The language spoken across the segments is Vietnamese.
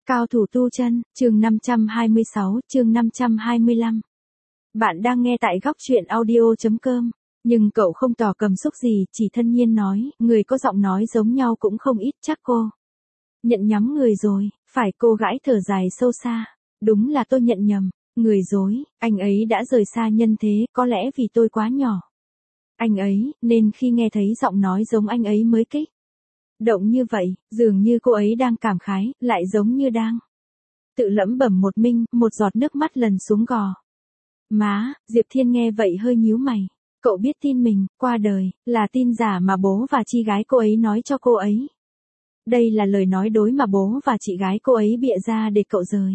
Cao thủ tu chân, chương 526, chương 525. Bạn đang nghe tại góc truyện audio.com. Nhưng cậu không tỏ cảm xúc gì, chỉ thân nhiên nói, người có giọng nói giống nhau cũng không ít chắc cô. Nhận nhắm người rồi, phải cô gãi thở dài sâu xa. Đúng là tôi nhận nhầm, người dối, anh ấy đã rời xa nhân thế, có lẽ vì tôi quá nhỏ. Anh ấy, nên khi nghe thấy giọng nói giống anh ấy mới kích động như vậy, dường như cô ấy đang cảm khái, lại giống như đang tự lẩm bẩm một mình, một giọt nước mắt lần xuống gò má. Diệp Thiên nghe vậy hơi nhíu mày. Cậu biết tin mình qua đời là tin giả mà bố và chị gái cô ấy nói cho cô ấy. Đây là lời nói dối mà bố và chị gái cô ấy bịa ra để cậu rời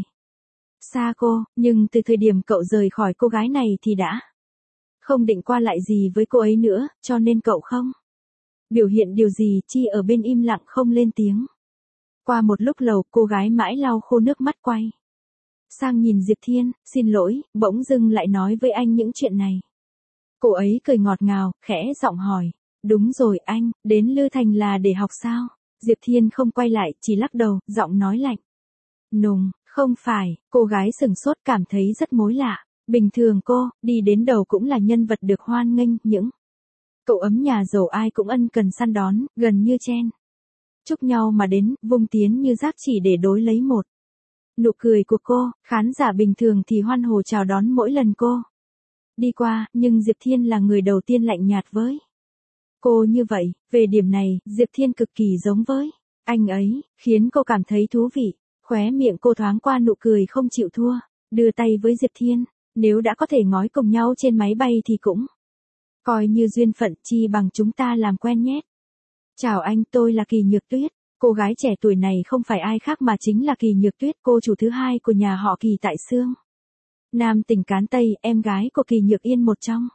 xa cô, nhưng từ thời điểm cậu rời khỏi cô gái này thì đã không định qua lại gì với cô ấy nữa, cho nên cậu không biểu hiện điều gì, chi ở bên im lặng không lên tiếng. Qua một lúc lâu, cô gái mãi lau khô nước mắt quay sang nhìn Diệp Thiên, xin lỗi, bỗng dưng lại nói với anh những chuyện này. Cô ấy cười ngọt ngào, khẽ giọng hỏi, đúng rồi anh, đến Lư Thành là để học sao? Diệp Thiên không quay lại, chỉ lắc đầu, giọng nói lạnh nùng, không phải. Cô gái sừng sốt cảm thấy rất mối lạ. Bình thường cô, đi đến đâu cũng là nhân vật được hoan nghênh, những cậu ấm nhà giàu ai cũng ân cần săn đón, gần như chen chúc nhau mà đến, vung tiến như rác chỉ để đối lấy một nụ cười của cô. Khán giả bình thường thì hoan hô chào đón mỗi lần cô đi qua, nhưng Diệp Thiên là người đầu tiên lạnh nhạt với cô như vậy. Về điểm này, Diệp Thiên cực kỳ giống với anh ấy, khiến cô cảm thấy thú vị. Khóe miệng cô thoáng qua nụ cười không chịu thua, đưa tay với Diệp Thiên. Nếu đã có thể ngói cùng nhau trên máy bay thì cũng coi như duyên phận, chi bằng chúng ta làm quen nhé. Chào anh, tôi là Kỳ Nhược Tuyết. Cô gái trẻ tuổi này không phải ai khác mà chính là Kỳ Nhược Tuyết, cô chủ thứ hai của nhà họ Kỳ tại Sương Nam tỉnh Cán Tây, em gái của Kỳ Nhược Yên, một trong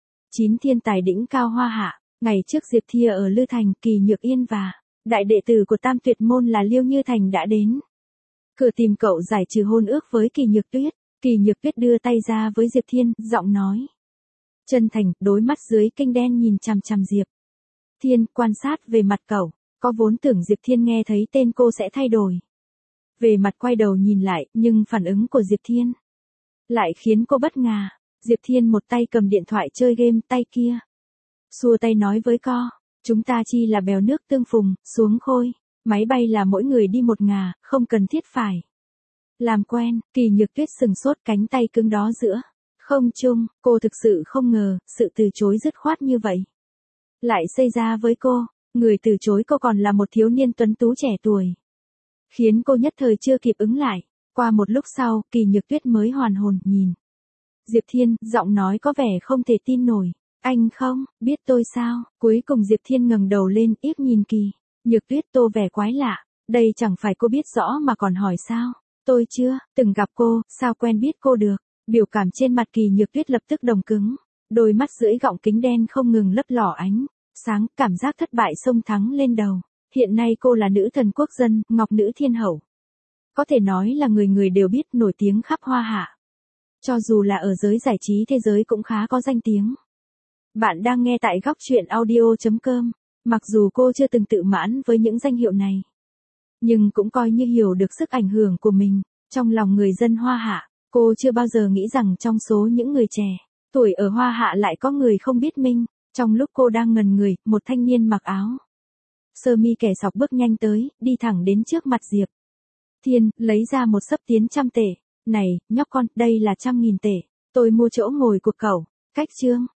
9 thiên tài đỉnh cao Hoa Hạ. Ngày trước Diệp Thia ở Lư Thành, Kỳ Nhược Yên và đại đệ tử của Tam Tuyệt Môn là Liêu Như Thành đã đến cửa tìm cậu giải trừ hôn ước với Kỳ Nhược Tuyết. Kỳ Nhược Tuyết đưa tay ra với Diệp Thiên, giọng nói chân thành, đôi mắt dưới kinh đen nhìn chằm chằm Diệp Thiên, quan sát về mặt cậu. Có vốn tưởng Diệp Thiên nghe thấy tên cô sẽ thay đổi về mặt, quay đầu nhìn lại, nhưng phản ứng của Diệp Thiên lại khiến cô bất ngờ. Diệp Thiên một tay cầm điện thoại chơi game, tay kia xua tay nói với co, chúng ta chi là bèo nước tương phùng, xuống khôi máy bay là mỗi người đi một ngả, không cần thiết phải làm quen. Kỳ Nhược Tuyết sừng sốt, cánh tay cứng đó giữa không trung. Cô thực sự không ngờ sự từ chối dứt khoát như vậy lại xảy ra với cô. Người từ chối cô còn là một thiếu niên tuấn tú trẻ tuổi, khiến cô nhất thời chưa kịp ứng lại. Qua một lúc sau, Kỳ Nhược Tuyết mới hoàn hồn nhìn Diệp Thiên, giọng nói có vẻ không thể tin nổi. Anh không biết tôi sao? Cuối cùng Diệp Thiên ngẩng đầu lên, liếc nhìn Kỳ Nhược Tuyết, tô vẻ quái lạ. Đây chẳng phải cô biết rõ mà còn hỏi sao? Tôi chưa từng gặp cô, sao quen biết cô được? Biểu cảm trên mặt Kỳ Nhược Tuyết lập tức đồng cứng. Đôi mắt dưới gọng kính đen không ngừng lấp lỏ ánh sáng, cảm giác thất bại xông thẳng lên đầu. Hiện nay cô là nữ thần quốc dân, ngọc nữ thiên hậu. Có thể nói là người người đều biết, nổi tiếng khắp Hoa Hạ. Cho dù là ở giới giải trí thế giới cũng khá có danh tiếng. Bạn đang nghe tại góc truyện audio.com. Mặc dù cô chưa từng tự mãn với những danh hiệu này, nhưng cũng coi như hiểu được sức ảnh hưởng của mình trong lòng người dân Hoa Hạ. Cô chưa bao giờ nghĩ rằng trong số những người trẻ tuổi ở Hoa Hạ lại có người không biết mình. Trong lúc cô đang ngần người, một thanh niên mặc áo sơ mi kẻ sọc bước nhanh tới, đi thẳng đến trước mặt Diệp Thiên, lấy ra một xấp tiền 100 tệ. Này, nhóc con, đây là 100.000 tệ. Tôi mua chỗ ngồi của cậu. Cách chương